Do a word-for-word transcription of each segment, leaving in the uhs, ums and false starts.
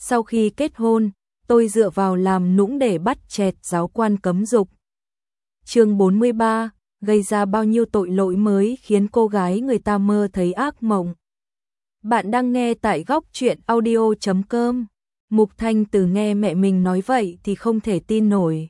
Sau khi kết hôn, tôi dựa vào làm nũng để bắt chẹt giáo quan cấm dục. Chương bốn mươi ba, gây ra bao nhiêu tội lỗi mới khiến cô gái người ta mơ thấy ác mộng. Bạn đang nghe tại góc truyện audio chấm com. Mục Thanh Từ nghe mẹ mình nói vậy thì không thể tin nổi.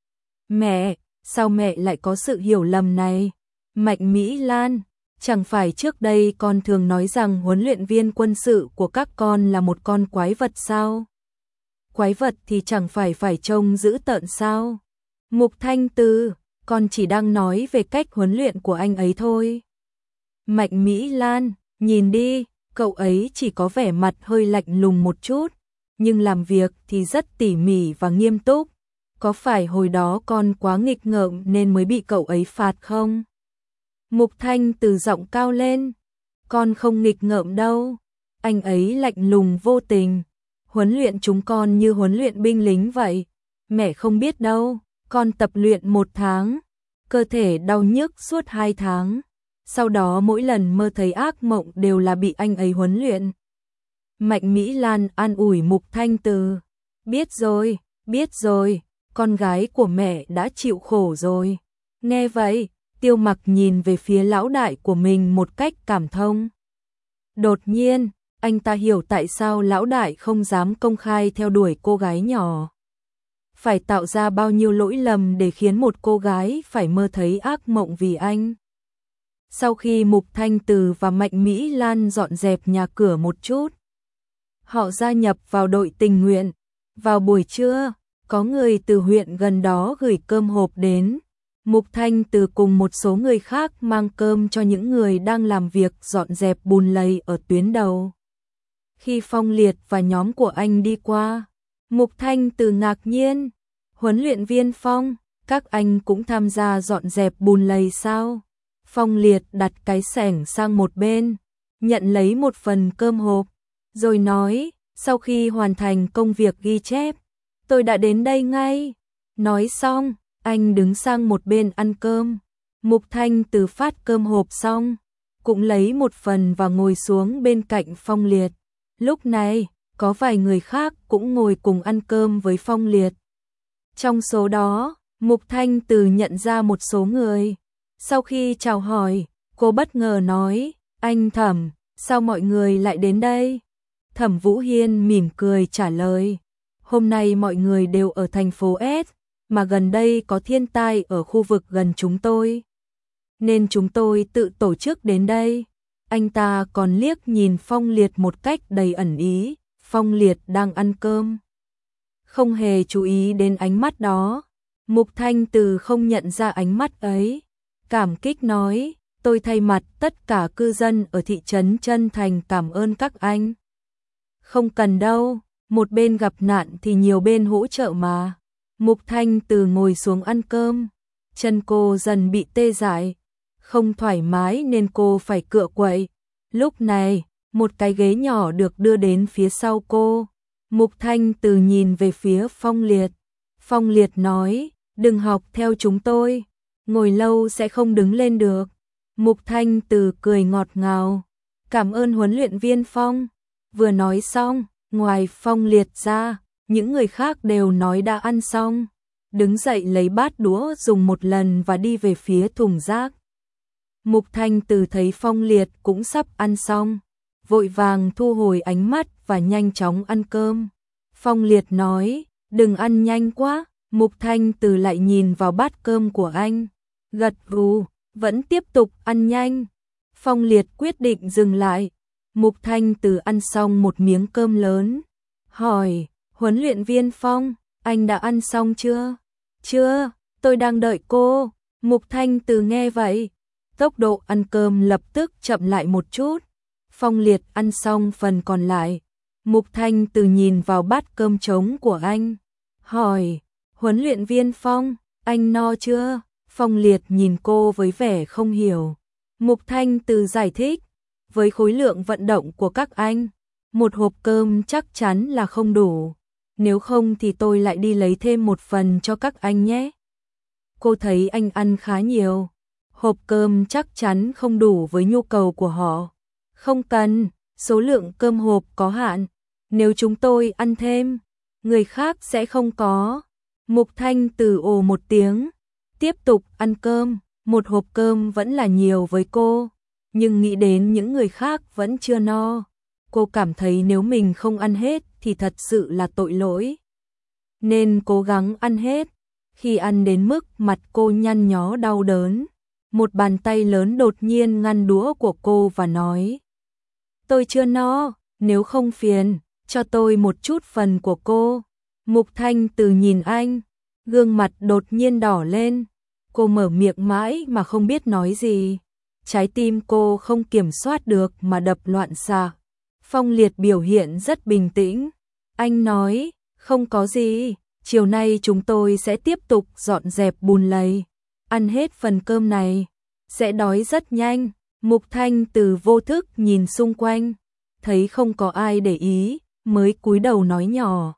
Mẹ, sao mẹ lại có sự hiểu lầm này? Mạnh Mỹ Lan, chẳng phải trước đây con thường nói rằng huấn luyện viên quân sự của các con là một con quái vật sao? Quái vật thì chẳng phải phải trông dữ tợn sao? Mục Thanh Từ, con chỉ đang nói về cách huấn luyện của anh ấy thôi. Mạnh Mỹ Lan, nhìn đi, cậu ấy chỉ có vẻ mặt hơi lạnh lùng một chút, nhưng làm việc thì rất tỉ mỉ và nghiêm túc. Có phải hồi đó con quá nghịch ngợm nên mới bị cậu ấy phạt không? Mục Thanh Từ giọng cao lên. Con không nghịch ngợm đâu. Anh ấy lạnh lùng vô tình. Huấn luyện chúng con như huấn luyện binh lính vậy. Mẹ không biết đâu. Con tập luyện một tháng. Cơ thể đau nhức suốt hai tháng. Sau đó mỗi lần mơ thấy ác mộng đều là bị anh ấy huấn luyện. Mạnh Mỹ Lan an ủi Mục Thanh Từ. Biết rồi, biết rồi. Con gái của mẹ đã chịu khổ rồi. Nghe vậy, Tiêu Mặc nhìn về phía lão đại của mình một cách cảm thông. Đột nhiên, anh ta hiểu tại sao lão đại không dám công khai theo đuổi cô gái nhỏ. Phải tạo ra bao nhiêu lỗi lầm để khiến một cô gái phải mơ thấy ác mộng vì anh. Sau khi Mục Thanh Từ và Mạnh Mỹ Lan dọn dẹp nhà cửa một chút, họ gia nhập vào đội tình nguyện. Vào buổi trưa, có người từ huyện gần đó gửi cơm hộp đến. Mục Thanh Từ cùng một số người khác mang cơm cho những người đang làm việc dọn dẹp bùn lầy ở tuyến đầu. Khi Phong Liệt và nhóm của anh đi qua, Mục Thanh Từ ngạc nhiên. Huấn luyện viên Phong, các anh cũng tham gia dọn dẹp bùn lầy sao? Phong Liệt đặt cái xẻng sang một bên, nhận lấy một phần cơm hộp, rồi nói, sau khi hoàn thành công việc ghi chép, tôi đã đến đây ngay. Nói xong, anh đứng sang một bên ăn cơm. Mục Thanh Từ phát cơm hộp xong, cũng lấy một phần và ngồi xuống bên cạnh Phong Liệt. Lúc này, có vài người khác cũng ngồi cùng ăn cơm với Phong Liệt. Trong số đó, Mục Thanh Từ nhận ra một số người. Sau khi chào hỏi, cô bất ngờ nói, anh Thẩm, sao mọi người lại đến đây? Thẩm Vũ Hiên mỉm cười trả lời, hôm nay mọi người đều ở thành phố S, mà gần đây có thiên tai ở khu vực gần chúng tôi, nên chúng tôi tự tổ chức đến đây. Anh ta còn liếc nhìn Phong Liệt một cách đầy ẩn ý. Phong Liệt đang ăn cơm, không hề chú ý đến ánh mắt đó. Mục Thanh Từ không nhận ra ánh mắt ấy, cảm kích nói, tôi thay mặt tất cả cư dân ở thị trấn chân thành cảm ơn các anh. Không cần đâu, một bên gặp nạn thì nhiều bên hỗ trợ mà. Mục Thanh Từ ngồi xuống ăn cơm, chân cô dần bị tê dại, không thoải mái nên cô phải cựa quậy. Lúc này, một cái ghế nhỏ được đưa đến phía sau cô. Mục Thanh Từ nhìn về phía Phong Liệt. Phong Liệt nói, đừng học theo chúng tôi, ngồi lâu sẽ không đứng lên được. Mục Thanh Từ cười ngọt ngào, cảm ơn huấn luyện viên Phong. Vừa nói xong, ngoài Phong Liệt ra, những người khác đều nói đã ăn xong, đứng dậy lấy bát đũa dùng một lần và đi về phía thùng rác. Mục Thanh Từ thấy Phong Liệt cũng sắp ăn xong, vội vàng thu hồi ánh mắt và nhanh chóng ăn cơm. Phong Liệt nói, đừng ăn nhanh quá. Mục Thanh Từ lại nhìn vào bát cơm của anh, gật gù, vẫn tiếp tục ăn nhanh. Phong Liệt quyết định dừng lại. Mục Thanh Từ ăn xong một miếng cơm lớn, hỏi, huấn luyện viên Phong, anh đã ăn xong chưa? Chưa, tôi đang đợi cô. Mục Thanh Từ nghe vậy, tốc độ ăn cơm lập tức chậm lại một chút. Phong Liệt ăn xong phần còn lại. Mục Thanh Từ nhìn vào bát cơm trống của anh, hỏi, huấn luyện viên Phong, anh no chưa? Phong Liệt nhìn cô với vẻ không hiểu. Mục Thanh Từ giải thích, với khối lượng vận động của các anh, một hộp cơm chắc chắn là không đủ. Nếu không thì tôi lại đi lấy thêm một phần cho các anh nhé. Cô thấy anh ăn khá nhiều, hộp cơm chắc chắn không đủ với nhu cầu của họ. Không cần, số lượng cơm hộp có hạn, nếu chúng tôi ăn thêm, người khác sẽ không có. Mục Thanh Từ ồ một tiếng, tiếp tục ăn cơm, một hộp cơm vẫn là nhiều với cô, nhưng nghĩ đến những người khác vẫn chưa no, cô cảm thấy nếu mình không ăn hết thì thật sự là tội lỗi. Nên cố gắng ăn hết, khi ăn đến mức mặt cô nhăn nhó đau đớn, một bàn tay lớn đột nhiên ngăn đũa của cô và nói: "Tôi chưa no, nếu không phiền, cho tôi một chút phần của cô." Mục Thanh Từ nhìn anh, gương mặt đột nhiên đỏ lên, cô mở miệng mãi mà không biết nói gì. Trái tim cô không kiểm soát được mà đập loạn xạ. Phong Liệt biểu hiện rất bình tĩnh. Anh nói, không có gì, chiều nay chúng tôi sẽ tiếp tục dọn dẹp bùn lầy. Ăn hết phần cơm này, sẽ đói rất nhanh. Mục Thanh Từ vô thức nhìn xung quanh, thấy không có ai để ý, mới cúi đầu nói nhỏ: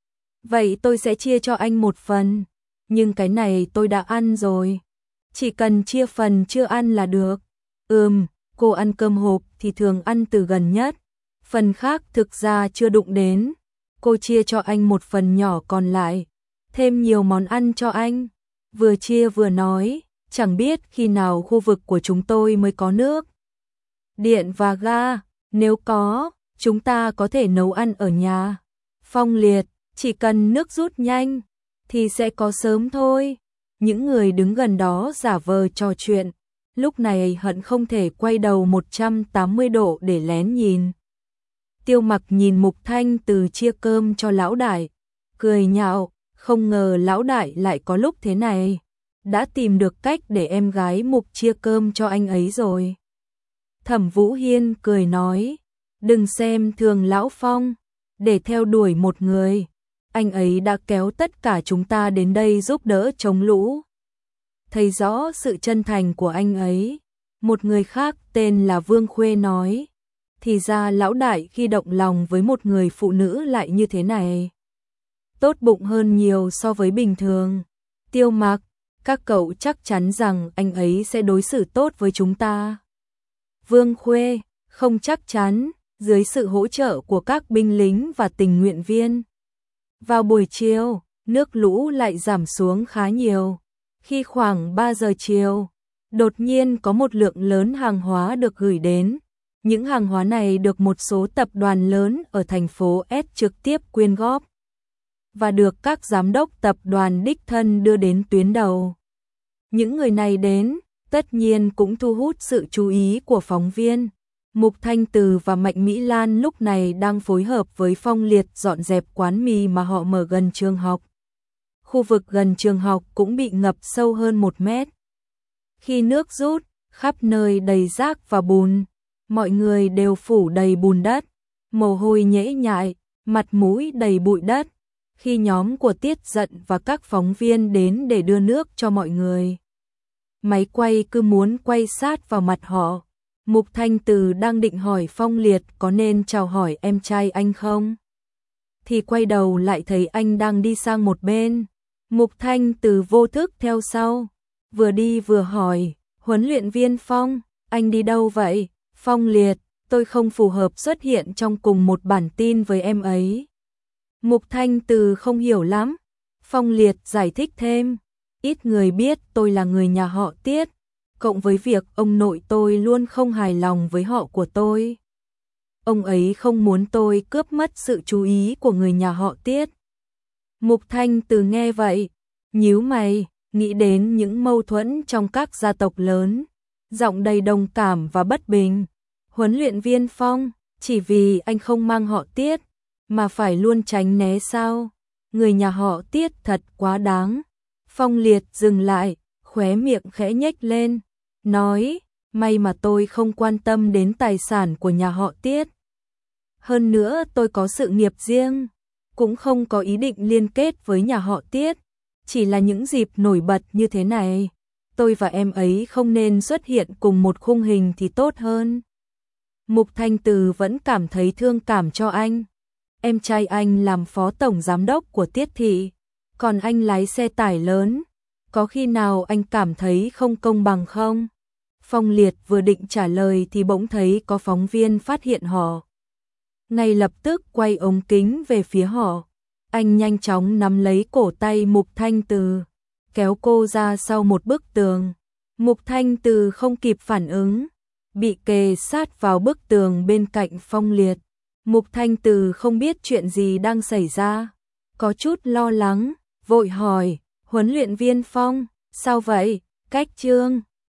"Vậy tôi sẽ chia cho anh một phần, nhưng cái này tôi đã ăn rồi. Chỉ cần chia phần chưa ăn là được." Ừm, cô ăn cơm hộp thì thường ăn từ gần nhất, phần khác thực ra chưa đụng đến. Cô chia cho anh một phần nhỏ còn lại, thêm nhiều món ăn cho anh. Vừa chia vừa nói, chẳng biết khi nào khu vực của chúng tôi mới có nước điện và ga, nếu có, chúng ta có thể nấu ăn ở nhà. Phong Liệt, chỉ cần nước rút nhanh thì sẽ có sớm thôi. Những người đứng gần đó giả vờ trò chuyện, lúc này hận không thể quay đầu một trăm tám mươi độ để lén nhìn. Tiêu Mặc nhìn Mục Thanh Từ chia cơm cho lão đại, cười nhạo, không ngờ lão đại lại có lúc thế này, đã tìm được cách để em gái Mục chia cơm cho anh ấy rồi. Thẩm Vũ Hiên cười nói, đừng xem thường lão Phong, để theo đuổi một người, anh ấy đã kéo tất cả chúng ta đến đây giúp đỡ chống lũ. Thấy rõ sự chân thành của anh ấy, một người khác tên là Vương Khuê nói, thì ra lão đại khi động lòng với một người phụ nữ lại như thế này. Tốt bụng hơn nhiều so với bình thường. Tiêu Mặc, các cậu chắc chắn rằng anh ấy sẽ đối xử tốt với chúng ta. Vương Khuê, không chắc chắn, dưới sự hỗ trợ của các binh lính và tình nguyện viên. Vào buổi chiều, nước lũ lại giảm xuống khá nhiều. Khi khoảng ba giờ chiều, đột nhiên có một lượng lớn hàng hóa được gửi đến. Những hàng hóa này được một số tập đoàn lớn ở thành phố S trực tiếp quyên góp và được các giám đốc tập đoàn đích thân đưa đến tuyến đầu. Những người này đến, tất nhiên cũng thu hút sự chú ý của phóng viên. Mục Thanh Từ và Mạnh Mỹ Lan lúc này đang phối hợp với Phong Liệt dọn dẹp quán mì mà họ mở gần trường học. Khu vực gần trường học cũng bị ngập sâu hơn một mét. Khi nước rút, khắp nơi đầy rác và bùn, mọi người đều phủ đầy bùn đất, mồ hôi nhễ nhại, mặt mũi đầy bụi đất. Khi nhóm của Tiết Dận và các phóng viên đến để đưa nước cho mọi người, máy quay cứ muốn quay sát vào mặt họ. Mục Thanh Từ đang định hỏi Phong Liệt có nên chào hỏi em trai anh không, thì quay đầu lại thấy anh đang đi sang một bên. Mục Thanh Từ vô thức theo sau, vừa đi vừa hỏi, huấn luyện viên Phong, anh đi đâu vậy? Phong Liệt, tôi không phù hợp xuất hiện trong cùng một bản tin với em ấy. Mục Thanh Từ không hiểu lắm. Phong Liệt giải thích thêm, ít người biết tôi là người nhà họ Tiết, cộng với việc ông nội tôi luôn không hài lòng với họ của tôi. Ông ấy không muốn tôi cướp mất sự chú ý của người nhà họ Tiết. Mục Thanh Từ nghe vậy, nhíu mày, nghĩ đến những mâu thuẫn trong các gia tộc lớn, giọng đầy đồng cảm và bất bình. Huấn luyện viên Phong, chỉ vì anh không mang họ Tiết, mà phải luôn tránh né sao? Người nhà họ Tiết thật quá đáng. Phong Liệt dừng lại, khóe miệng khẽ nhếch lên, nói, may mà tôi không quan tâm đến tài sản của nhà họ Tiết. Hơn nữa tôi có sự nghiệp riêng, cũng không có ý định liên kết với nhà họ Tiết. Chỉ là những dịp nổi bật như thế này, tôi và em ấy không nên xuất hiện cùng một khung hình thì tốt hơn. Mục Thanh Từ vẫn cảm thấy thương cảm cho anh. Em trai anh làm phó tổng giám đốc của Tiết thị, còn anh lái xe tải lớn, có khi nào anh cảm thấy không công bằng không? Phong Liệt vừa định trả lời thì bỗng thấy có phóng viên phát hiện họ. ngay lập tức quay ống kính về phía họ. Anh nhanh chóng nắm lấy cổ tay Mục Thanh Từ, kéo cô ra sau một bức tường. Mục Thanh Từ không kịp phản ứng, bị kề sát vào bức tường bên cạnh Phong Liệt. Mục Thanh Từ không biết chuyện gì đang xảy ra, có chút lo lắng, vội hỏi, huấn luyện viên Phong, sao vậy? Cách Trương